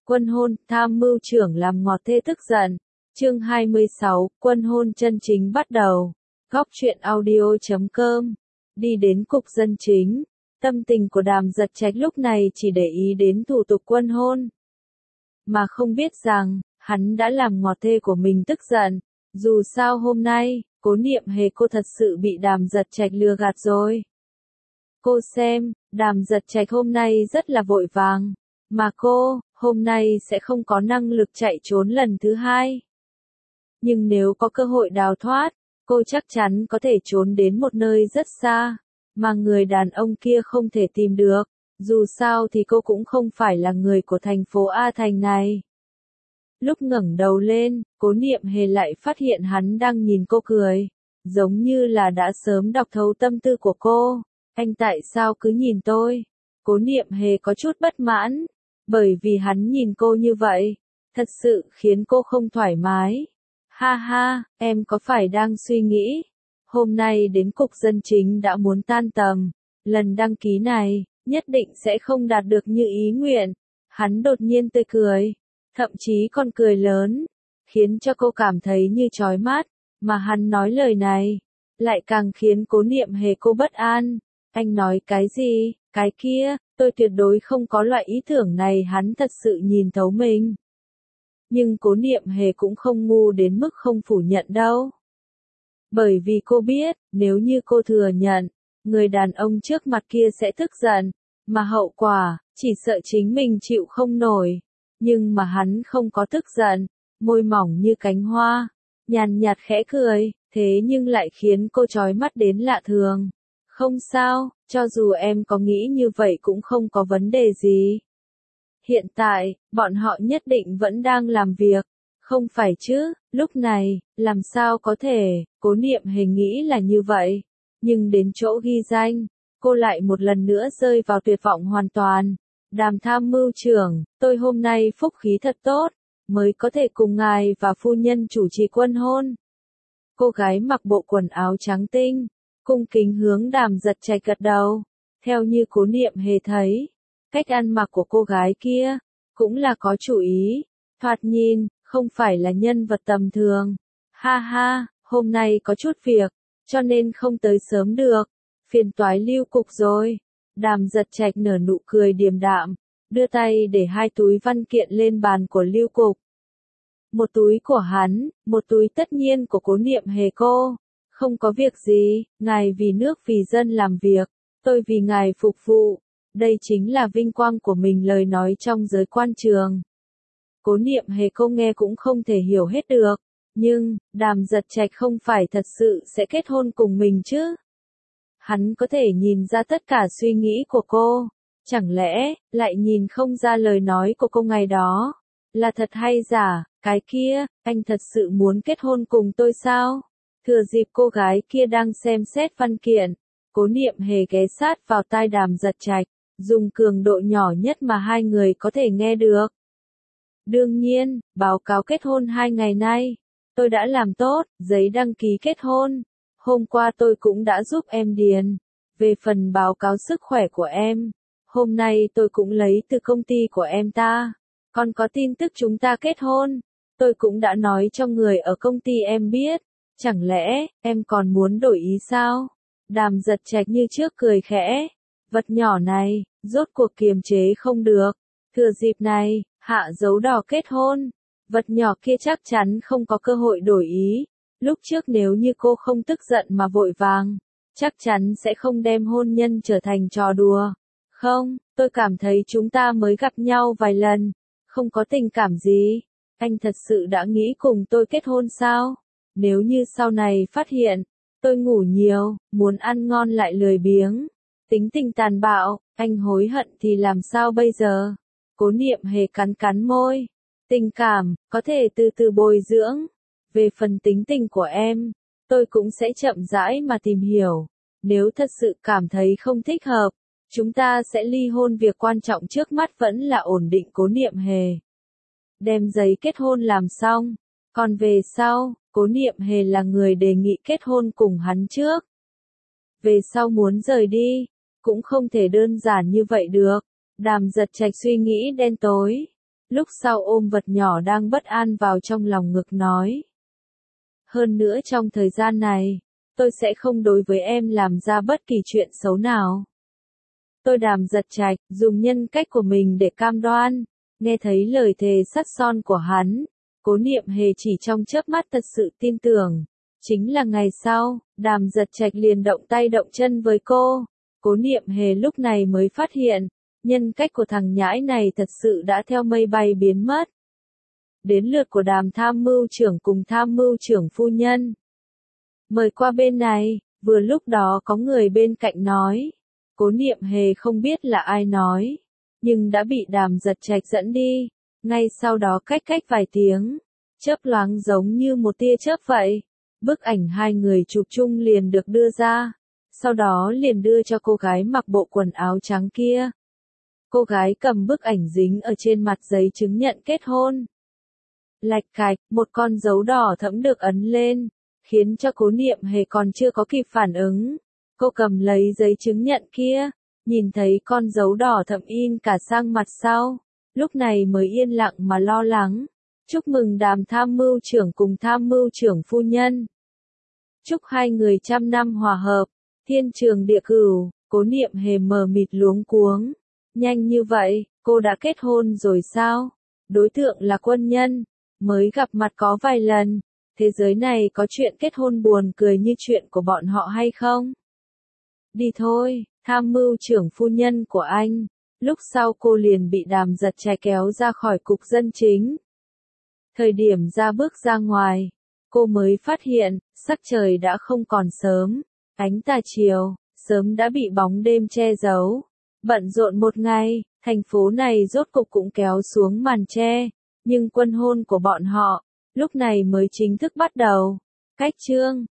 Quân hôn, tham mưu trưởng làm ngọt thê tức giận. Chương 26, quân hôn chân chính bắt đầu. Góc truyện audio.com. Đi đến cục dân chính, tâm tình của Đàm Giật Trạch lúc này chỉ để ý đến thủ tục quân hôn. Mà không biết rằng, hắn đã làm ngọt thê của mình tức giận. Dù sao hôm nay, Cố Niệm Hề cô thật sự bị Đàm Giật Trạch lừa gạt rồi. Cô xem, Đàm Giật Trạch hôm nay rất là vội vàng. Mà cô, hôm nay sẽ không có năng lực chạy trốn lần thứ hai. Nhưng nếu có cơ hội đào thoát, cô chắc chắn có thể trốn đến một nơi rất xa, mà người đàn ông kia không thể tìm được. Dù sao thì cô cũng không phải là người của thành phố A Thành này. Lúc ngẩng đầu lên, Cố Niệm Hề lại phát hiện hắn đang nhìn cô cười, giống như là đã sớm đọc thấu tâm tư của cô. Anh tại sao cứ nhìn tôi? Cố Niệm Hề có chút bất mãn, bởi vì hắn nhìn cô như vậy, thật sự khiến cô không thoải mái. Ha ha, em có phải đang suy nghĩ, hôm nay đến cục dân chính đã muốn tan tầm, lần đăng ký này, nhất định sẽ không đạt được như ý nguyện. Hắn đột nhiên tươi cười, thậm chí còn cười lớn, khiến cho cô cảm thấy như chói mắt, mà hắn nói lời này, lại càng khiến Cố Niệm Hề cô bất an. Anh nói cái gì, cái kia, tôi tuyệt đối không có loại ý tưởng này, hắn thật sự nhìn thấu mình. Nhưng Cố Niệm Hề cũng không ngu đến mức không phủ nhận đâu. Bởi vì cô biết, nếu như cô thừa nhận, người đàn ông trước mặt kia sẽ tức giận, mà hậu quả, chỉ sợ chính mình chịu không nổi. Nhưng mà hắn không có tức giận, môi mỏng như cánh hoa, nhàn nhạt khẽ cười, thế nhưng lại khiến cô chói mắt đến lạ thường. Không sao, cho dù em có nghĩ như vậy cũng không có vấn đề gì. Hiện tại, bọn họ nhất định vẫn đang làm việc, không phải chứ, lúc này, làm sao có thể, Cố Niệm Hề nghĩ là như vậy. Nhưng đến chỗ ghi danh, cô lại một lần nữa rơi vào tuyệt vọng hoàn toàn. Đàm tham mưu trưởng, tôi hôm nay phúc khí thật tốt, mới có thể cùng ngài và phu nhân chủ trì quân hôn. Cô gái mặc bộ quần áo trắng tinh, cung kính hướng Đàm Giật Trạch gật đầu. Theo như Cố Niệm Hề thấy, cách ăn mặc của cô gái kia, cũng là có chủ ý, thoạt nhìn, không phải là nhân vật tầm thường. Ha ha, hôm nay có chút việc, cho nên không tới sớm được, phiền toái Lưu cục rồi. Đàm Giật Trạch nở nụ cười điềm đạm, đưa tay để hai túi văn kiện lên bàn của Lưu cục. Một túi của hắn, một túi tất nhiên của Cố Niệm Hề cô. Không có việc gì, ngài vì nước vì dân làm việc, tôi vì ngài phục vụ. Đây chính là vinh quang của mình, lời nói trong giới quan trường. Cố Niệm Hề cô nghe cũng không thể hiểu hết được, nhưng, Đàm Giật Trạch không phải thật sự sẽ kết hôn cùng mình chứ? Hắn có thể nhìn ra tất cả suy nghĩ của cô, chẳng lẽ, lại nhìn không ra lời nói của cô ngày đó, là thật hay giả, cái kia, anh thật sự muốn kết hôn cùng tôi sao? Thừa dịp cô gái kia đang xem xét văn kiện, Cố Niệm Hề ghé sát vào tai Đàm Giật Trạch, dùng cường độ nhỏ nhất mà hai người có thể nghe được. Đương nhiên, báo cáo kết hôn 2 ngày nay, tôi đã làm tốt, giấy đăng ký kết hôn. Hôm qua tôi cũng đã giúp em điền. Về phần báo cáo sức khỏe của em, hôm nay tôi cũng lấy từ công ty của em ta. Còn có tin tức chúng ta kết hôn, tôi cũng đã nói cho người ở công ty em biết. Chẳng lẽ, em còn muốn đổi ý sao? Đàm Giật Trạch như trước cười khẽ. Vật nhỏ này, rốt cuộc kiềm chế không được. Thừa dịp này, hạ dấu đỏ kết hôn. Vật nhỏ kia chắc chắn không có cơ hội đổi ý. Lúc trước nếu như cô không tức giận mà vội vàng, chắc chắn sẽ không đem hôn nhân trở thành trò đùa. Không, tôi cảm thấy chúng ta mới gặp nhau vài lần, không có tình cảm gì. Anh thật sự đã nghĩ cùng tôi kết hôn sao? Nếu như sau này phát hiện, tôi ngủ nhiều, muốn ăn ngon lại lười biếng, tính tình tàn bạo, anh hối hận thì làm sao bây giờ? Cố Niệm Hề cắn cắn môi. Tình cảm, có thể từ từ bồi dưỡng. Về phần tính tình của em, tôi cũng sẽ chậm rãi mà tìm hiểu. Nếu thật sự cảm thấy không thích hợp, chúng ta sẽ ly hôn, việc quan trọng trước mắt vẫn là ổn định. Cố Niệm Hề đem giấy kết hôn làm xong, còn về sau, Cố Niệm Hề là người đề nghị kết hôn cùng hắn trước. Về sau muốn rời đi, cũng không thể đơn giản như vậy được. Đàm Giật Trạch suy nghĩ đen tối. lúc sau ôm vật nhỏ đang bất an vào trong lòng ngực nói. Hơn nữa trong thời gian này, tôi sẽ không đối với em làm ra bất kỳ chuyện xấu nào. Tôi Đàm Giật Trạch, dùng nhân cách của mình để cam đoan. Nghe thấy lời thề sắt son của hắn, Cố Niệm Hề chỉ trong chớp mắt thật sự tin tưởng. Chính là ngày sau, Đàm Giật Trạch liền động tay động chân với cô. Cố Niệm Hề lúc này mới phát hiện, nhân cách của thằng nhãi này thật sự đã theo mây bay biến mất. Đến lượt của Đàm tham mưu trưởng cùng tham mưu trưởng phu nhân. Mời qua bên này, vừa lúc đó có người bên cạnh nói. Cố Niệm Hề không biết là ai nói, nhưng đã bị Đàm Giật Trạch dẫn đi. Ngay sau đó cách vài tiếng, chớp loáng giống như một tia chớp vậy. Bức ảnh hai người chụp chung liền được đưa ra, sau đó liền đưa cho cô gái mặc bộ quần áo trắng kia. Cô gái cầm bức ảnh dính ở trên mặt giấy chứng nhận kết hôn. Lạch cạch, một con dấu đỏ thẫm được ấn lên, khiến cho Cố Niệm Hề còn chưa có kịp phản ứng. Cô cầm lấy giấy chứng nhận kia, nhìn thấy con dấu đỏ thẫm in cả sang mặt sau, lúc này mới yên lặng mà lo lắng. Chúc mừng Đàm tham mưu trưởng cùng tham mưu trưởng phu nhân. Chúc hai người trăm năm hòa hợp, thiên trường địa cửu. Cố Niệm Hề mờ mịt luống cuống. Nhanh như vậy, cô đã kết hôn rồi sao? Đối tượng là quân nhân, mới gặp mặt có vài lần. Thế giới này có chuyện kết hôn buồn cười như chuyện của bọn họ hay không? Đi thôi, tham mưu trưởng phu nhân của anh. Lúc sau cô liền bị Đàm Giật Trạch kéo ra khỏi cục dân chính. Thời điểm ra bước ra ngoài, cô mới phát hiện, sắc trời đã không còn sớm. Ánh tà chiều, sớm đã bị bóng đêm che giấu. Bận rộn một ngày, thành phố này rốt cục cũng kéo xuống màn che. Nhưng quân hôn của bọn họ, lúc này mới chính thức bắt đầu. Cách chương